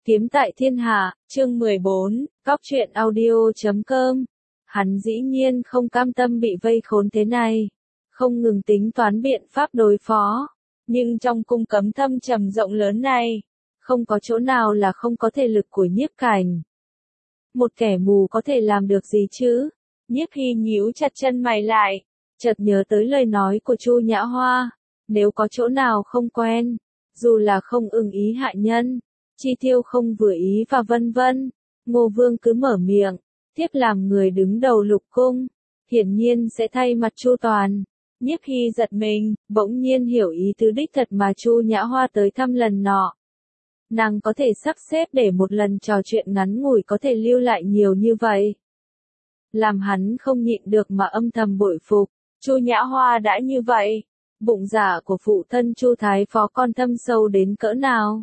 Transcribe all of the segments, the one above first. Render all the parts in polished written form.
Kiếm tại thiên hạ, chương 14, Cóc truyện audio.com. Hắn dĩ nhiên không cam tâm bị vây khốn thế này, không ngừng tính toán biện pháp đối phó, nhưng trong cung cấm thâm trầm rộng lớn này, không có chỗ nào là không có thể lực của Nhiếp Cảnh. Một kẻ mù có thể làm được gì chứ? Nhiếp Hy nhíu chặt chân mày lại, chợt nhớ tới lời nói của Chu Nhã Hoa, nếu có chỗ nào không quen, dù là không ưng ý hạ nhân, chi tiêu không vừa ý và vân vân, Ngô Vương cứ mở miệng, tiếp làm người đứng đầu lục cung, hiển nhiên sẽ thay mặt chu toàn. Nhiếp Hy giật mình, bỗng nhiên hiểu ý tứ đích thật mà Chu Nhã Hoa tới thăm lần nọ. Nàng có thể sắp xếp để một lần trò chuyện ngắn ngủi có thể lưu lại nhiều như vậy. Làm hắn không nhịn được mà âm thầm bội phục, Chu Nhã Hoa đã như vậy, bụng dạ của phụ thân Chu Thái Phó con thâm sâu đến cỡ nào.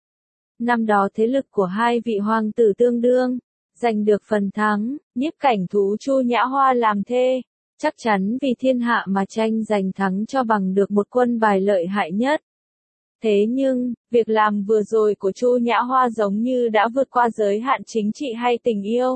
Năm đó thế lực của hai vị hoàng tử tương đương, giành được phần thắng, Nhiếp Cảnh thú Chu Nhã Hoa làm thê, chắc chắn vì thiên hạ mà tranh giành thắng cho bằng được một quân bài lợi hại nhất. Thế nhưng, việc làm vừa rồi của Chu Nhã Hoa giống như đã vượt qua giới hạn chính trị hay tình yêu.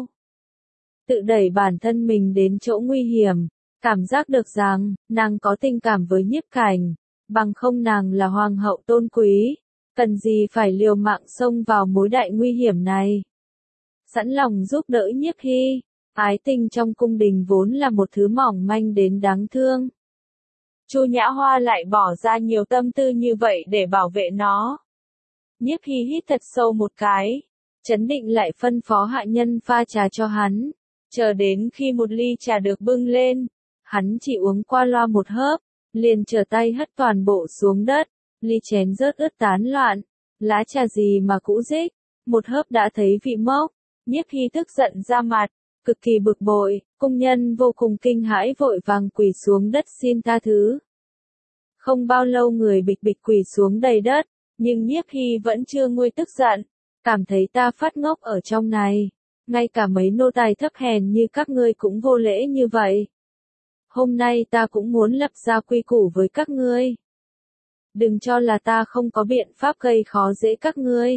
Tự đẩy bản thân mình đến chỗ nguy hiểm, cảm giác được rằng, nàng có tình cảm với Nhiếp Cảnh, bằng không nàng là hoàng hậu tôn quý, cần gì phải liều mạng xông vào mối đại nguy hiểm này. Sẵn lòng giúp đỡ Nhiếp Hy, ái tình trong cung đình vốn là một thứ mỏng manh đến đáng thương. Chu Nhã Hoa lại bỏ ra nhiều tâm tư như vậy để bảo vệ nó. Nhiếp Hy hít thật sâu một cái, trấn định lại phân phó hạ nhân pha trà cho hắn, chờ đến khi một ly trà được bưng lên, hắn chỉ uống qua loa một hớp, liền trở tay hất toàn bộ xuống đất, ly chén rớt ướt tán loạn, lá trà gì mà cũ rích, một hớp đã thấy vị mốc. Nhiếp Hy tức giận ra mặt, cực kỳ bực bội, cung nhân vô cùng kinh hãi vội vàng quỳ xuống đất xin tha thứ. Không bao lâu người bịch bịch quỳ xuống đầy đất, nhưng Nhiếp Hy vẫn chưa nguôi tức giận, cảm thấy ta phát ngốc ở trong này, ngay cả mấy nô tài thấp hèn như các ngươi cũng vô lễ như vậy. Hôm nay ta cũng muốn lập ra quy củ với các ngươi. Đừng cho là ta không có biện pháp gây khó dễ các ngươi.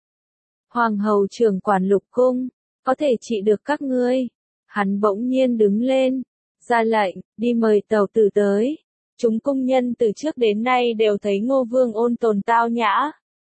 Hoàng hầu trưởng quản lục cung, có thể trị được các ngươi. Hắn bỗng nhiên đứng lên, ra lệnh, đi mời tàu tử tới. Chúng cung nhân từ trước đến nay đều thấy Ngô Vương ôn tồn tao nhã.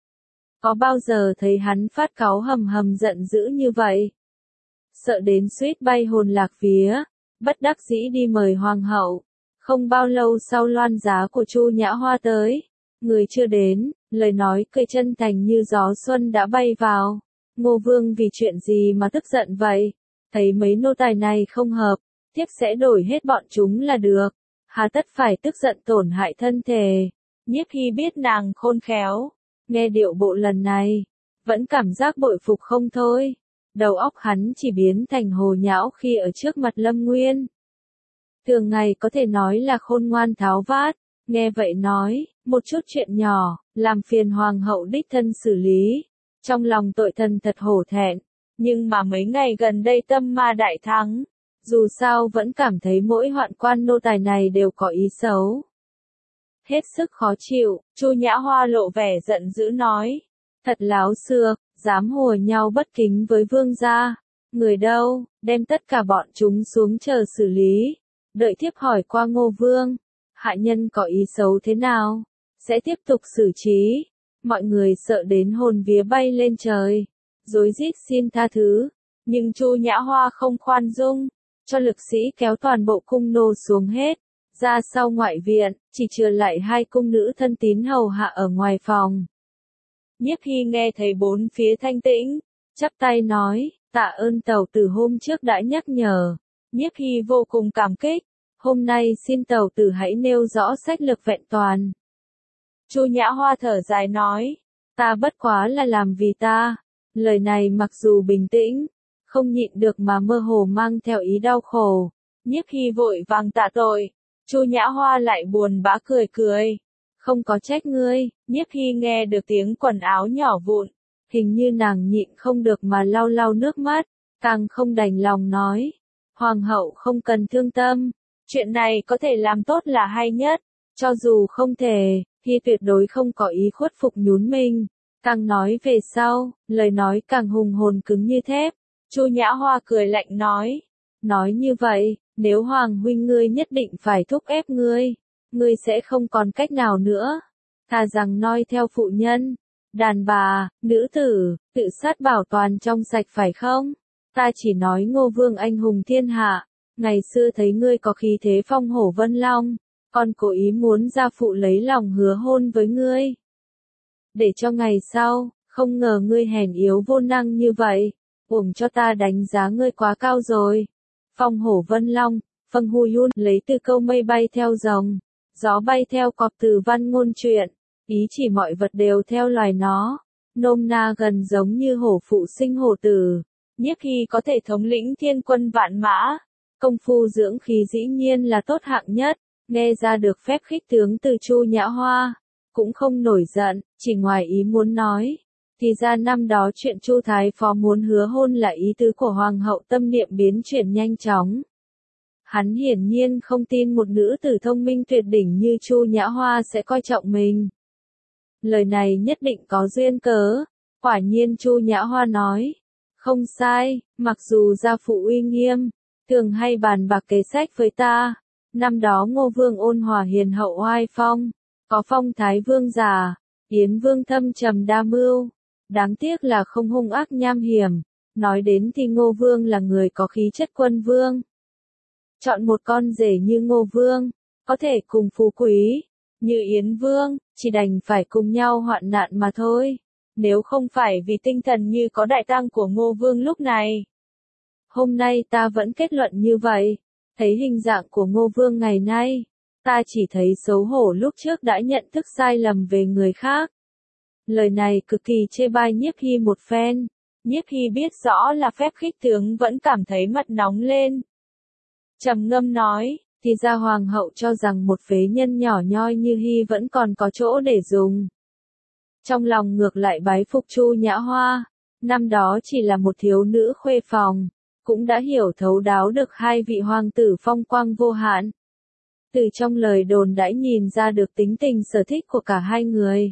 Có bao giờ thấy hắn phát cáu hầm hầm giận dữ như vậy? Sợ đến suýt bay hồn lạc vía, bất đắc dĩ đi mời hoàng hậu. Không bao lâu sau loan giá của Chu Nhã Hoa tới, người chưa đến, lời nói cười chân thành như gió xuân đã bay vào. Ngô Vương vì chuyện gì mà tức giận vậy? Thấy mấy nô tài này không hợp, thiếp sẽ đổi hết bọn chúng là được. Hà tất phải tức giận tổn hại thân thể. Nhiếp Hy biết nàng khôn khéo, nghe điệu bộ lần này, vẫn cảm giác bội phục không thôi. Đầu óc hắn chỉ biến thành hồ nhão khi ở trước mặt Lâm Nguyên. Thường ngày có thể nói là khôn ngoan tháo vát, nghe vậy nói, một chút chuyện nhỏ, làm phiền hoàng hậu đích thân xử lý. Trong lòng tội thần thật hổ thẹn, nhưng mà mấy ngày gần đây tâm ma đại thắng, dù sao vẫn cảm thấy mỗi hoạn quan nô tài này đều có ý xấu. Hết sức khó chịu, Chu Nhã Hoa lộ vẻ giận dữ nói, thật láo xược, dám hùa nhau bất kính với vương gia. Người đâu, đem tất cả bọn chúng xuống chờ xử lý. Đợi thiếp hỏi qua Ngô Vương, hạ nhân có ý xấu thế nào, sẽ tiếp tục xử trí. Mọi người sợ đến hồn vía bay lên trời, rối rít xin tha thứ, nhưng Chu Nhã Hoa không khoan dung, cho lực sĩ kéo toàn bộ cung nô xuống hết, ra sau ngoại viện, chỉ chừa lại hai cung nữ thân tín hầu hạ ở ngoài phòng. Nhiếp Hy nghe thấy bốn phía thanh tĩnh, chắp tay nói, tạ ơn tàu tử hôm trước đã nhắc nhở. Nhiếp Hy vô cùng cảm kích, hôm nay xin tàu tử hãy nêu rõ sách lược vẹn toàn. Chu Nhã Hoa thở dài nói, ta bất quá là làm vì ta. Lời này mặc dù bình tĩnh, không nhịn được mà mơ hồ mang theo ý đau khổ. Nhiếp Hy vội vàng tạ tội, Chu Nhã Hoa lại buồn bã cười cười. Không có trách ngươi. Nhiếp Hy nghe được tiếng quần áo nhỏ vụn, hình như nàng nhịn không được mà lau lau nước mắt, càng không đành lòng nói. Hoàng hậu không cần thương tâm, chuyện này có thể làm tốt là hay nhất, cho dù không thể, Hy tuyệt đối không có ý khuất phục nhún mình. Càng nói về sau, lời nói càng hùng hồn cứng như thép. Chu Nhã Hoa cười lạnh nói như vậy, nếu Hoàng huynh ngươi nhất định phải thúc ép ngươi sẽ không còn cách nào nữa. Thà rằng noi theo phụ nhân, đàn bà, nữ tử, tự sát bảo toàn trong sạch phải không? Ta chỉ nói Ngô Vương anh hùng thiên hạ, ngày xưa thấy ngươi có khí thế phong hổ vân long, còn cố ý muốn gia phụ lấy lòng hứa hôn với ngươi. Để cho ngày sau, không ngờ ngươi hèn yếu vô năng như vậy, uổng cho ta đánh giá ngươi quá cao rồi. Phong hổ vân long, Phâng Hu Yun lấy từ câu mây bay theo rồng, gió bay theo cọp từ văn ngôn truyện, ý chỉ mọi vật đều theo loài nó, nôm na gần giống như hổ phụ sinh hổ tử. Nhiếp Hy có thể thống lĩnh thiên quân vạn mã, công phu dưỡng khí dĩ nhiên là tốt hạng nhất, nghe ra được phép khích tướng từ Chu Nhã Hoa, cũng không nổi giận, chỉ ngoài ý muốn nói. Thì ra năm đó chuyện Chu Thái Phó muốn hứa hôn là ý tứ của Hoàng hậu, tâm niệm biến chuyển nhanh chóng. Hắn hiển nhiên không tin một nữ tử thông minh tuyệt đỉnh như Chu Nhã Hoa sẽ coi trọng mình. Lời này nhất định có duyên cớ. Quả nhiên Chu Nhã Hoa nói. Không sai, mặc dù gia phụ uy nghiêm, thường hay bàn bạc kế sách với ta. Năm đó Ngô Vương ôn hòa hiền hậu oai phong, có phong thái vương giả, Yến Vương thâm trầm đa mưu. Đáng tiếc là không hung ác nham hiểm. Nói đến thì Ngô Vương là người có khí chất quân vương. Chọn một con rể như Ngô Vương, có thể cùng phú quý, như Yến Vương, chỉ đành phải cùng nhau hoạn nạn mà thôi. Nếu không phải vì tinh thần như có đại tăng của Ngô Vương lúc này. Hôm nay ta vẫn kết luận như vậy, thấy hình dạng của Ngô Vương ngày nay, ta chỉ thấy xấu hổ lúc trước đã nhận thức sai lầm về người khác. Lời này cực kỳ chê bai Nhiếp Hy một phen. Nhiếp Hy biết rõ là phép khích tướng vẫn cảm thấy mặt nóng lên. Trầm ngâm nói, thì ra Hoàng hậu cho rằng một phế nhân nhỏ nhoi như Hy vẫn còn có chỗ để dùng. Trong lòng ngược lại bái phục Chu Nhã Hoa, năm đó chỉ là một thiếu nữ khuê phòng, cũng đã hiểu thấu đáo được hai vị hoàng tử phong quang vô hạn. Từ trong lời đồn đãi nhìn ra được tính tình sở thích của cả hai người.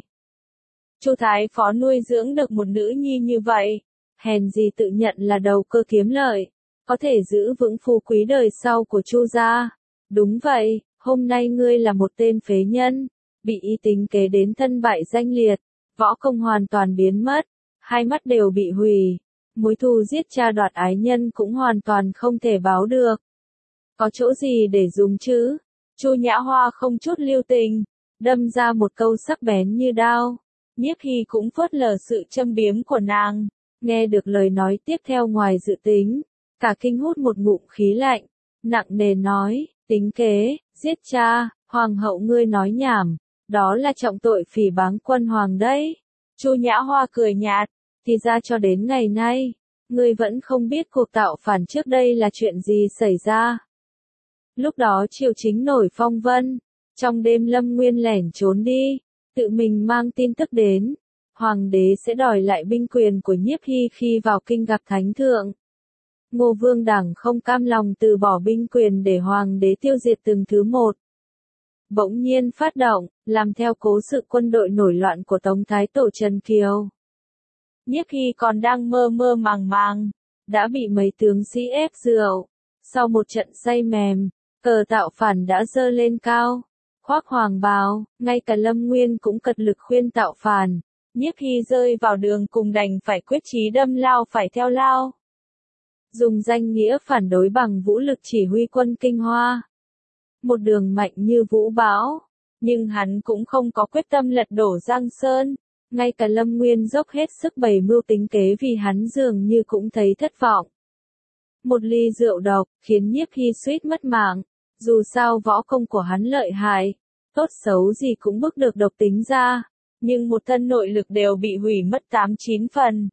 Chu Thái Phó nuôi dưỡng được một nữ nhi như vậy, hèn gì tự nhận là đầu cơ kiếm lợi, có thể giữ vững phú quý đời sau của Chu gia. Đúng vậy, hôm nay ngươi là một tên phế nhân, bị y tính kế đến thân bại danh liệt, võ công hoàn toàn biến mất, hai mắt đều bị hủy, mối thù giết cha đoạt ái nhân cũng hoàn toàn không thể báo được. Có chỗ gì để dùng chứ? Chu Nhã Hoa không chút lưu tình, đâm ra một câu sắc bén như đao. Nhiếp Hy cũng phớt lờ sự châm biếm của nàng, nghe được lời nói tiếp theo ngoài dự tính, cả kinh hút một ngụm khí lạnh, nặng nề nói, tính kế, giết cha, hoàng hậu ngươi nói nhảm, đó là trọng tội phỉ báng quân hoàng đấy. Chu Nhã Hoa cười nhạt, thì ra cho đến ngày nay, ngươi vẫn không biết cuộc tạo phản trước đây là chuyện gì xảy ra. Lúc đó triều chính nổi phong vân, trong đêm Lâm Nguyên lẻn trốn đi, tự mình mang tin tức đến, hoàng đế sẽ đòi lại binh quyền của Nhiếp Hy khi vào kinh gặp thánh thượng. Ngô Vương Đảng không cam lòng từ bỏ binh quyền để hoàng đế tiêu diệt từng thứ một. Bỗng nhiên phát động, làm theo cố sự quân đội nổi loạn của Tống Thái Tổ Trần Kiều. Nhiếp Hy còn đang mơ mơ màng màng, đã bị mấy tướng sĩ ép rượu. Sau một trận say mềm, cờ tạo phản đã giơ lên cao, khoác hoàng bào, ngay cả Lâm Nguyên cũng cật lực khuyên tạo phản. Nhiếp Hy rơi vào đường cùng đành phải quyết chí đâm lao phải theo lao. Dùng danh nghĩa phản đối bằng vũ lực chỉ huy quân Kinh Hoa. Một đường mạnh như vũ bão, nhưng hắn cũng không có quyết tâm lật đổ Giang Sơn. Ngay cả Lâm Nguyên dốc hết sức bày mưu tính kế vì hắn dường như cũng thấy thất vọng. Một ly rượu độc, khiến Nhiếp Hy suýt mất mạng. Dù sao võ công của hắn lợi hại, tốt xấu gì cũng bức được độc tính ra, nhưng một thân nội lực đều bị hủy mất 8-9 phần.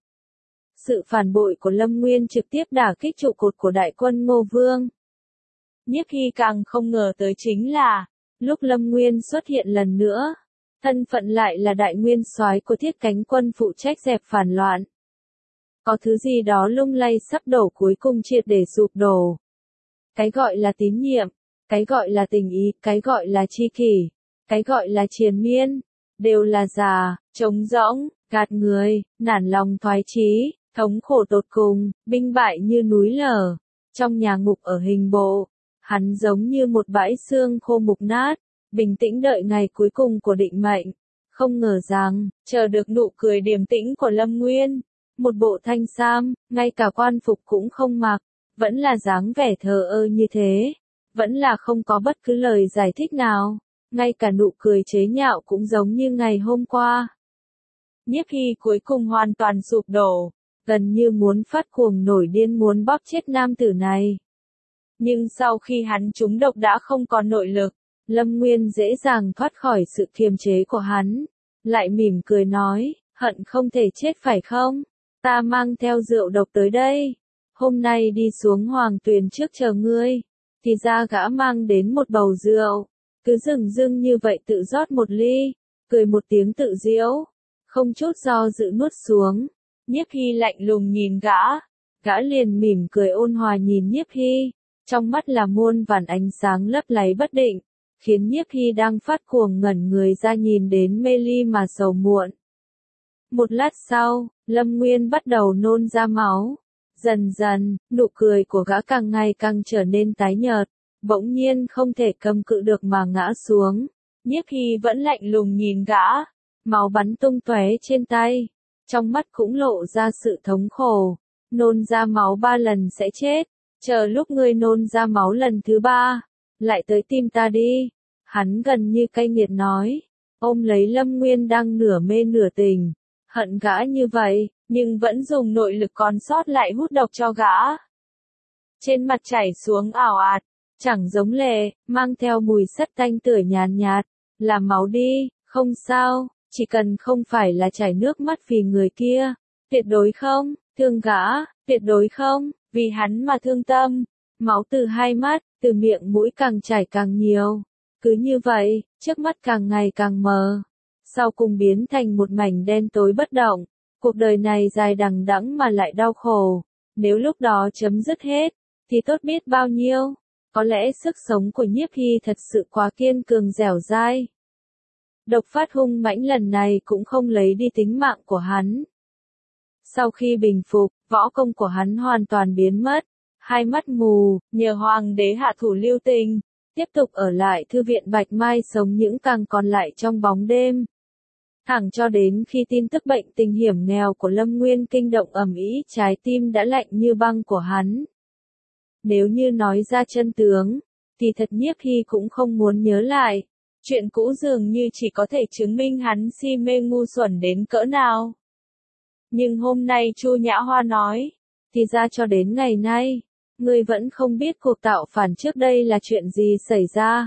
Sự phản bội của Lâm Nguyên trực tiếp đả kích trụ cột của đại quân Ngô Vương. Nhiếp Hy càng không ngờ tới chính là, lúc Lâm Nguyên xuất hiện lần nữa, thân phận lại là đại nguyên soái của Thiết Cánh quân phụ trách dẹp phản loạn. Có thứ gì đó lung lay sắp đổ cuối cùng triệt để sụp đổ. Cái gọi là tín nhiệm, cái gọi là tình ý, cái gọi là tri kỷ, cái gọi là triền miên, đều là giả, trống rỗng, gạt người, nản lòng thoái chí, thống khổ tột cùng, binh bại như núi lở. Trong nhà ngục ở hình bộ, hắn giống như một bãi xương khô mục nát, bình tĩnh đợi ngày cuối cùng của định mệnh. Không ngờ rằng, chờ được nụ cười điềm tĩnh của Lâm Nguyên, một bộ thanh sam, ngay cả quan phục cũng không mặc, vẫn là dáng vẻ thờ ơ như thế, vẫn là không có bất cứ lời giải thích nào, ngay cả nụ cười chế nhạo cũng giống như ngày hôm qua. Nhiếp Hy cuối cùng hoàn toàn sụp đổ, gần như muốn phát cuồng nổi điên muốn bóp chết nam tử này. Nhưng sau khi hắn trúng độc đã không còn nội lực, Lâm Nguyên dễ dàng thoát khỏi sự kiềm chế của hắn, lại mỉm cười nói, hận không thể chết phải không? Ta mang theo rượu độc tới đây, hôm nay đi xuống Hoàng Tuyền trước chờ ngươi. Thì ra gã mang đến một bầu rượu, cứ dửng dưng như vậy tự rót một ly, cười một tiếng tự giễu, không chút do dự nuốt xuống. Nhiếp Hy lạnh lùng nhìn gã liền mỉm cười ôn hòa nhìn Nhiếp Hy, trong mắt là muôn vàn ánh sáng lấp láy bất định, khiến Nhiếp Hy đang phát cuồng ngẩn người ra nhìn đến mê ly mà sầu muộn. Một lát sau, Lâm Nguyên bắt đầu nôn ra máu. Dần dần, nụ cười của gã càng ngày càng trở nên tái nhợt, bỗng nhiên không thể cầm cự được mà ngã xuống. Nhiếp Hy vẫn lạnh lùng nhìn gã, máu bắn tung tóe trên tay, trong mắt cũng lộ ra sự thống khổ. Nôn ra máu 3 lần sẽ chết, chờ lúc ngươi nôn ra máu lần thứ 3, lại tới tìm ta đi. Hắn gần như cay nghiệt nói, ôm lấy Lâm Nguyên đang nửa mê nửa tỉnh, hận gã như vậy, nhưng vẫn dùng nội lực còn sót lại hút độc cho gã. Trên mặt chảy xuống ảo ạt, chẳng giống lệ, mang theo mùi sắt tanh tưởi nhàn nhạt, làm máu đi, không sao, chỉ cần không phải là chảy nước mắt vì người kia, tuyệt đối không, thương gã, tuyệt đối không, vì hắn mà thương tâm. Máu từ hai mắt, từ miệng mũi càng chảy càng nhiều, cứ như vậy, trước mắt càng ngày càng mờ, sau cùng biến thành một mảnh đen tối bất động. Cuộc đời này dài đằng đẵng mà lại đau khổ, nếu lúc đó chấm dứt hết, thì tốt biết bao nhiêu. Có lẽ sức sống của Nhiếp Hy thật sự quá kiên cường dẻo dai. Độc phát hung mãnh lần này cũng không lấy đi tính mạng của hắn. Sau khi bình phục, võ công của hắn hoàn toàn biến mất, hai mắt mù, nhờ hoàng đế hạ thủ lưu tình, tiếp tục ở lại thư viện Bạch Mai sống những càng còn lại trong bóng đêm. Thẳng cho đến khi tin tức bệnh tình hiểm nghèo của Lâm Nguyên kinh động ầm ĩ, trái tim đã lạnh như băng của hắn. Nếu như nói ra chân tướng, thì thật Nhiếp Hy cũng không muốn nhớ lại. Chuyện cũ dường như chỉ có thể chứng minh hắn si mê ngu xuẩn đến cỡ nào. Nhưng hôm nay Chu Nhã Hoa nói, thì ra cho đến ngày nay, ngươi vẫn không biết cuộc tạo phản trước đây là chuyện gì xảy ra.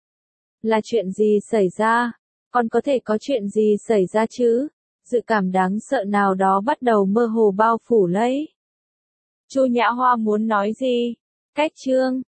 Là chuyện gì xảy ra? Còn có thể có chuyện gì xảy ra chứ? Dự cảm đáng sợ nào đó bắt đầu mơ hồ bao phủ lấy. Chu Nhã Hoa muốn nói gì? Cách chương